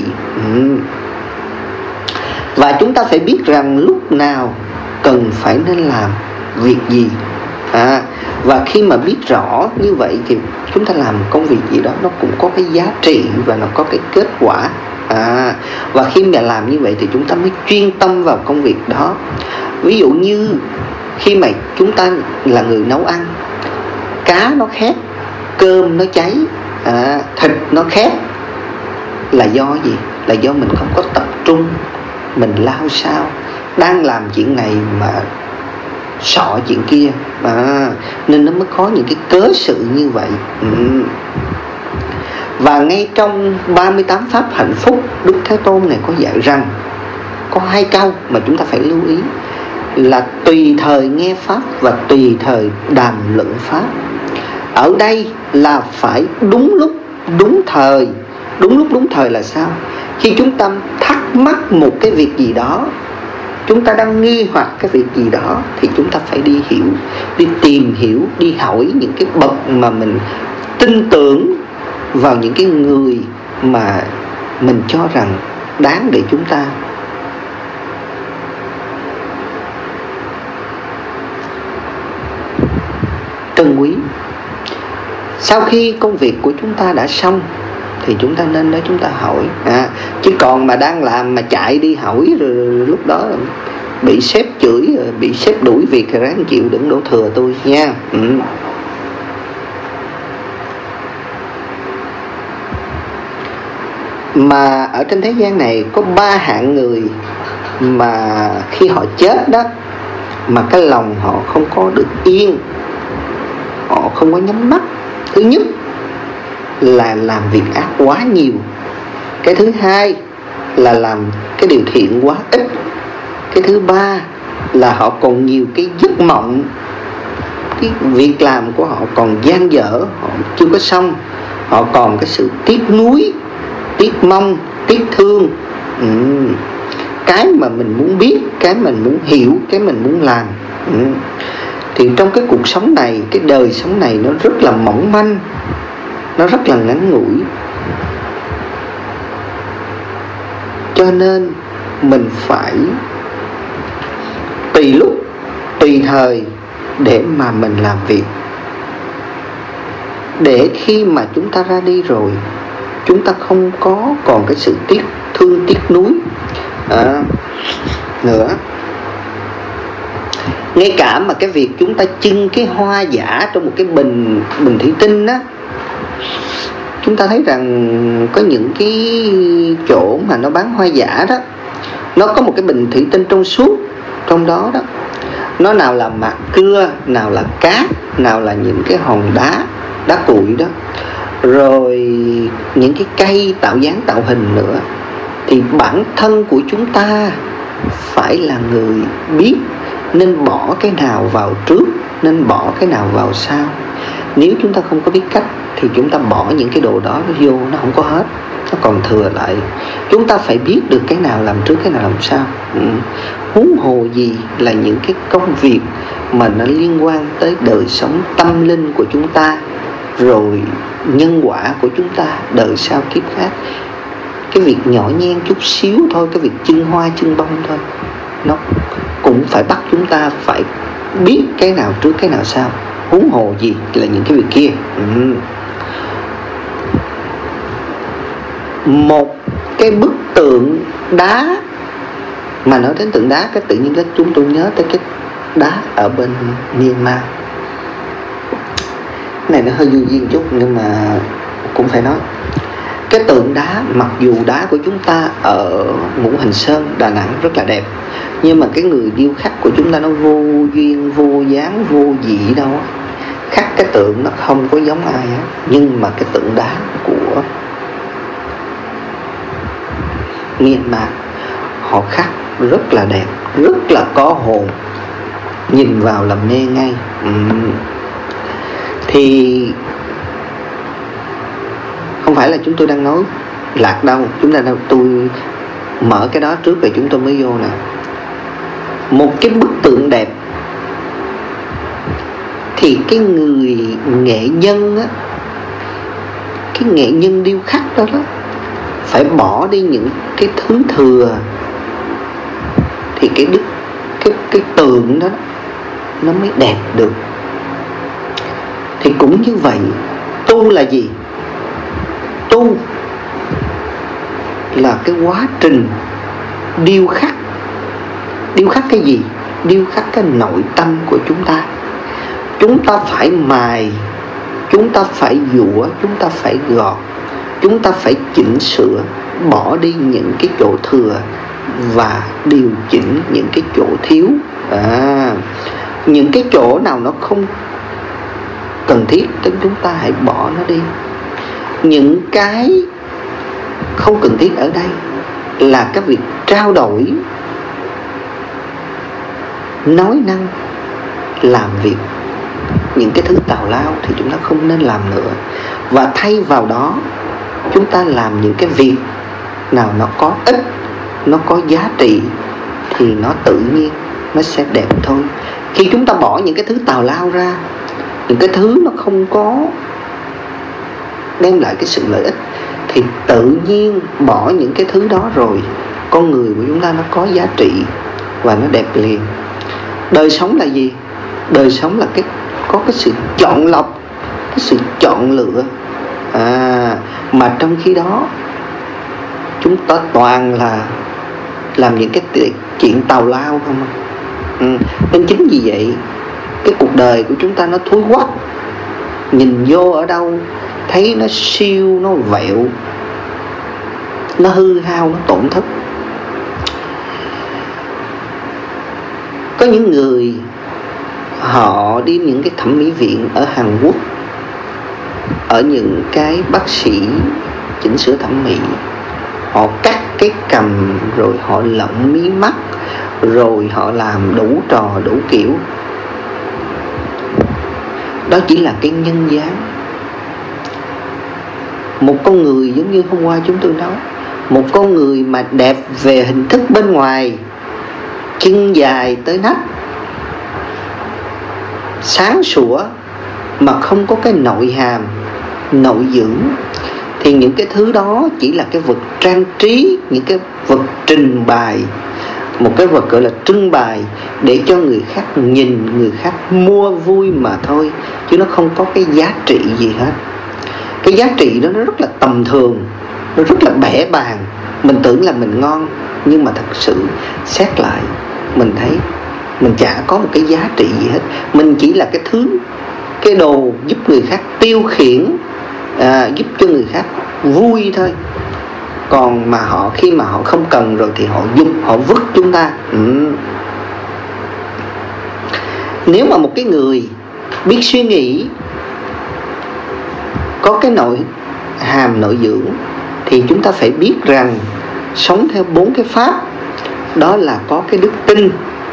Và chúng ta phải biết rằng lúc nào cần phải nên làm việc gì. Và khi mà biết rõ như vậy thì chúng ta làm công việc gì đó nó cũng có cái giá trị và nó có cái kết quả. Và khi mà làm như vậy thì chúng ta mới chuyên tâm vào công việc đó. Ví dụ như khi mà chúng ta là người nấu ăn, cá nó khét, cơm nó cháy, thịt nó khét, là do gì? Là do mình không có tập trung, mình lao sao, đang làm chuyện này mà sợ chuyện kia, nên nó mới có những cái cớ sự như vậy. Và ngay trong 38 pháp hạnh phúc, Đức Thế Tôn này có dạy rằng có 2 câu mà chúng ta phải lưu ý, là tùy thời nghe pháp và tùy thời đàm luận pháp. Ở đây là phải đúng lúc đúng thời. Đúng lúc đúng thời là sao? Khi chúng ta thắc mắc một cái việc gì đó, chúng ta đang nghi hoặc cái việc gì đó, thì chúng ta phải đi hiểu, đi tìm hiểu, đi hỏi những cái bậc mà mình tin tưởng vào, những cái người mà mình cho rằng đáng để chúng ta trân quý. Sau khi công việc của chúng ta đã xong thì chúng ta nên đó chúng ta hỏi. Chứ còn mà đang làm mà chạy đi hỏi rồi lúc đó bị sếp chửi, bị sếp đuổi việc thì ráng chịu, đừng đổ thừa tôi nha. Mà ở trên thế gian này có 3 hạng người mà khi họ chết đó mà cái lòng họ không có được yên, họ không có nhắm mắt. Thứ nhất là làm việc ác quá nhiều. Cái thứ hai là làm cái điều thiện quá ít. Cái thứ ba là họ còn nhiều cái giấc mộng, cái việc làm của họ còn dang dở, họ chưa có xong. Họ còn cái sự tiếc nuối, tiếc mong, tiếc thương. Cái mà mình muốn biết, cái mình muốn hiểu, cái mình muốn làm. Thì trong cái cuộc sống này, cái đời sống này nó rất là mỏng manh, nó rất là ngắn ngủi. Cho nên mình phải tùy lúc, tùy thời để mà mình làm việc, để khi mà chúng ta ra đi rồi, chúng ta không có còn cái sự tiếc thương, tiếc nuối nữa. Ngay cả mà cái việc chúng ta chưng cái hoa giả trong một cái bình thủy tinh á, chúng ta thấy rằng có những cái chỗ mà nó bán hoa giả đó, nó có một cái bình thủy tinh trong suốt, trong đó đó nó nào là mạt cưa, nào là cát, nào là những cái hòn đá cuội đó, rồi những cái cây tạo dáng tạo hình nữa. Thì bản thân của chúng ta phải là người biết nên bỏ cái nào vào trước, nên bỏ cái nào vào sau. Nếu chúng ta không có biết cách thì chúng ta bỏ những cái đồ đó vô, nó không có hết, nó còn thừa lại. Chúng ta phải biết được cái nào làm trước, cái nào làm sau. Huống hồ gì là những cái công việc mà nó liên quan tới đời sống tâm linh của chúng ta, rồi nhân quả của chúng ta đời sau kiếp khác. Cái việc nhỏ nhen chút xíu thôi, cái việc chưng hoa chưng bông thôi, nó cũng phải bắt chúng ta phải biết cái nào trước cái nào sau. Huống hồ gì là những cái việc kia. Một cái bức tượng đá, mà nói đến tượng đá, cái tự nhiên cái chúng tôi nhớ tới cái đá ở bên Myanmar. Cái này nó hơi du duyên chút nhưng mà cũng phải nói. Cái tượng đá, mặc dù đá của chúng ta ở Ngũ Hành Sơn, Đà Nẵng rất là đẹp, nhưng mà cái người điêu khắc của chúng ta nó vô duyên, vô dáng, vô vị đâu. Khắc cái tượng nó không có giống ai hết. Nhưng mà cái tượng đá của Myanmar họ khắc rất là đẹp, rất là có hồn, nhìn vào là mê ngay. Thì không phải là chúng tôi đang nói lạc đâu, tôi mở cái đó trước rồi chúng tôi mới vô nè. Một cái bức tượng đẹp thì cái người nghệ nhân á, cái nghệ nhân điêu khắc đó phải bỏ đi những cái thứ thừa thì cái tượng đó nó mới đẹp được. Thì cũng như vậy, tu là gì? Tu là cái quá trình điêu khắc. Điêu khắc cái gì? Điêu khắc cái nội tâm của chúng ta. Chúng ta phải mài, chúng ta phải dũa, chúng ta phải gọt, chúng ta phải chỉnh sửa, bỏ đi những cái chỗ thừa và điều chỉnh những cái chỗ thiếu. Những cái chỗ nào nó không cần thiết thì chúng ta hãy bỏ nó đi. Những cái không cần thiết ở đây là cái việc trao đổi, nói năng, làm việc. Những cái thứ tào lao thì chúng ta không nên làm nữa. Và thay vào đó chúng ta làm những cái việc nào nó có ích, nó có giá trị thì nó tự nhiên nó sẽ đẹp thôi. Khi chúng ta bỏ những cái thứ tào lao ra, những cái thứ nó không có đem lại cái sự lợi ích, thì tự nhiên bỏ những cái thứ đó rồi, con người của chúng ta nó có giá trị và nó đẹp liền. Đời sống là gì? Đời sống là cái có cái sự chọn lọc, cái sự chọn lựa. Mà trong khi đó chúng ta toàn là làm những cái chuyện tào lao không à. Nên chính vì vậy cái cuộc đời của chúng ta nó thúi quắc, nhìn vô ở đâu thấy nó siêu, nó vẹo, nó hư hao, nó tổn thất. Có những người họ đi những cái thẩm mỹ viện ở Hàn Quốc, ở những cái bác sĩ chỉnh sửa thẩm mỹ, họ cắt cái cằm, rồi họ lộng mí mắt, rồi họ làm đủ trò đủ kiểu. Đó chỉ là cái nhân dáng. Một con người giống như hôm qua chúng tôi nói, một con người mà đẹp về hình thức bên ngoài, chân dài tới nách, sáng sủa, mà không có cái nội hàm, nội dưỡng, thì những cái thứ đó chỉ là cái vật trang trí, những cái vật trình bày, một cái vật gọi là trưng bày để cho người khác nhìn, người khác mua vui mà thôi, chứ nó không có cái giá trị gì hết. Cái giá trị đó nó rất là tầm thường, nó rất là bẽ bàng. Mình tưởng là mình ngon, nhưng mà thật sự xét lại mình thấy mình chả có một cái giá trị gì hết. Mình chỉ là cái thứ, cái đồ giúp người khác tiêu khiển, giúp cho người khác vui thôi. Còn mà họ, khi mà họ không cần rồi thì họ dục, họ vứt chúng ta. Nếu mà một cái người biết suy nghĩ, có cái nội hàm, nội dưỡng, thì chúng ta phải biết rằng sống theo 4 cái pháp. Đó là có cái đức tin,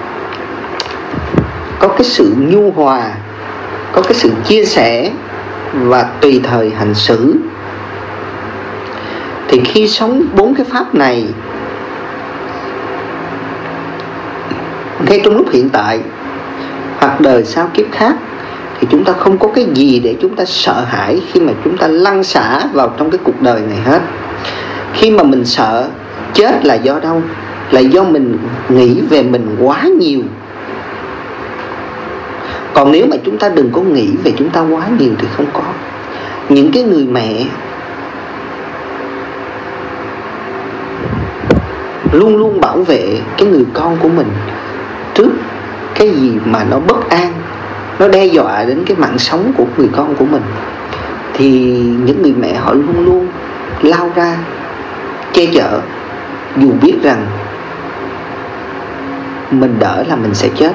có cái sự nhu hòa, có cái sự chia sẻ và tùy thời hành xử. Thì khi sống 4 cái pháp này ngay trong lúc hiện tại hoặc đời sau kiếp khác, thì chúng ta không có cái gì để chúng ta sợ hãi khi mà chúng ta lăn xả vào trong cái cuộc đời này hết. Khi mà mình sợ chết là do đâu? Là do mình nghĩ về mình quá nhiều. Còn nếu mà chúng ta đừng có nghĩ về chúng ta quá nhiều thì không có. Những cái người mẹ luôn luôn bảo vệ cái người con của mình trước cái gì mà nó bất an, nó đe dọa đến cái mạng sống của người con của mình, thì những người mẹ họ luôn luôn lao ra che chở, dù biết rằng mình đỡ là mình sẽ chết.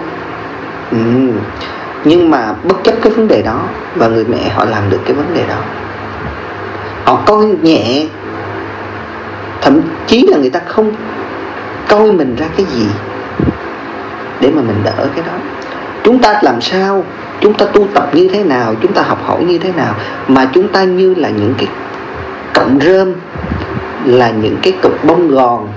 Nhưng mà bất chấp cái vấn đề đó, và người mẹ họ làm được cái vấn đề đó. Họ coi nhẹ, thậm chí là người ta không coi mình ra cái gì để mà mình đỡ cái đó. Chúng ta làm sao, chúng ta tu tập như thế nào, chúng ta học hỏi như thế nào mà chúng ta như là những cái cọng rơm, là những cái cục bông gòn,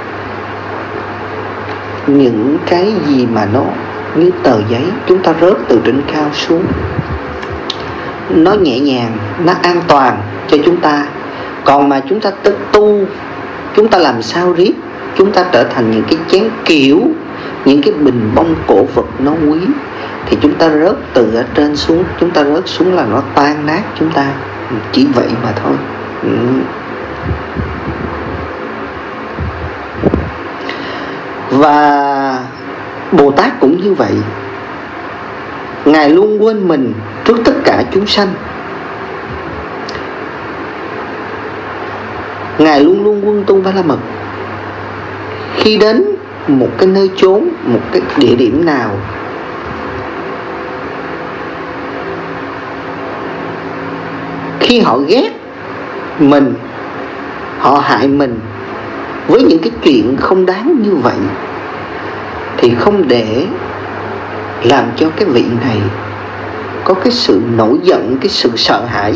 những cái gì mà nó như tờ giấy, chúng ta rớt từ trên cao xuống. Nó nhẹ nhàng, nó an toàn cho chúng ta. Còn mà chúng ta tu, chúng ta làm sao riết chúng ta trở thành những cái chén kiểu, những cái bình bông cổ vật nó quý, thì chúng ta rớt từ ở trên xuống, chúng ta rớt xuống là nó tan nát chúng ta. Chỉ vậy mà thôi. Và Bồ Tát cũng như vậy. Ngài luôn quên mình trước tất cả chúng sanh. Ngài luôn luôn quân tu Ba La Mật. Khi đến một cái nơi chốn, một cái địa điểm nào, khi họ ghét mình, họ hại mình với những cái chuyện không đáng như vậy, thì không để làm cho cái vị này có cái sự nổi giận, cái sự sợ hãi.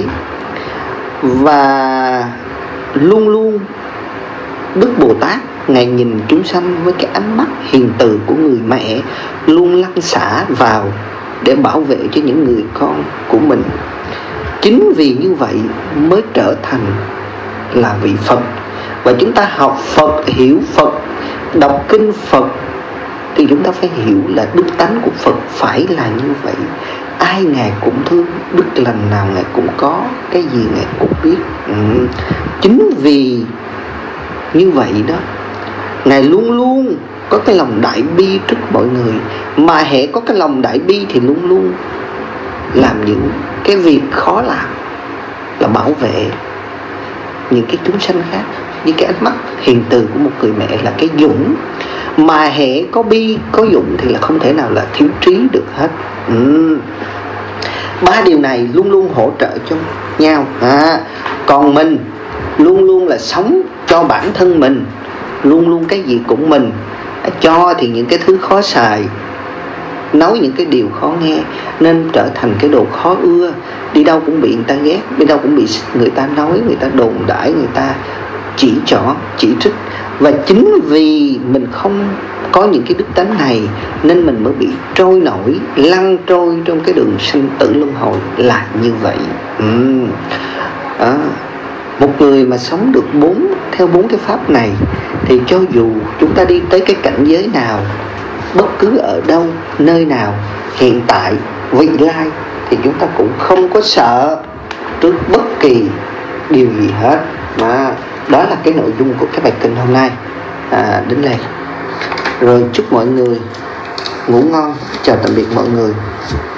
Và luôn luôn Đức Bồ Tát, Ngài nhìn chúng sanh với cái ánh mắt hiền từ của người mẹ, luôn lăn xả vào để bảo vệ cho những người con của mình. Chính vì như vậy mới trở thành là vị Phật. Và chúng ta học Phật, hiểu Phật, đọc kinh Phật, thì chúng ta phải hiểu là đức tánh của Phật phải là như vậy. ai Ngài cũng thương, đức lành nào Ngài cũng có, cái gì Ngài cũng biết. Chính vì như vậy đó, Ngài luôn luôn có cái lòng đại bi trước mọi người. Mà hễ có cái lòng đại bi thì luôn luôn làm những cái việc khó làm, là bảo vệ những cái chúng sanh khác. Với cái ánh mắt hiền từ của một người mẹ là cái dũng. Mà hễ có bi, có dũng thì là không thể nào là thiếu trí được hết. Ba điều này luôn luôn hỗ trợ cho nhau. Còn mình luôn luôn là sống cho bản thân mình, luôn luôn cái gì cũng mình. Cho thì những cái thứ khó xài, nói những cái điều khó nghe, nên trở thành cái đồ khó ưa. Đi đâu cũng bị người ta ghét, đi đâu cũng bị người ta nói, người ta đồn đãi, người ta chỉ trỏ, chỉ trích. Và chính vì mình không có những cái đức tánh này nên mình mới bị trôi nổi, lăn trôi trong cái đường sinh tử luân hồi là như vậy. Một người mà sống được theo bốn cái pháp này thì cho dù chúng ta đi tới cái cảnh giới nào, bất cứ ở đâu, nơi nào, hiện tại, vị lai, thì chúng ta cũng không có sợ trước bất kỳ điều gì hết. Đó là cái nội dung của cái bài kinh hôm nay. Đến đây rồi, chúc mọi người ngủ ngon. Chào tạm biệt mọi người.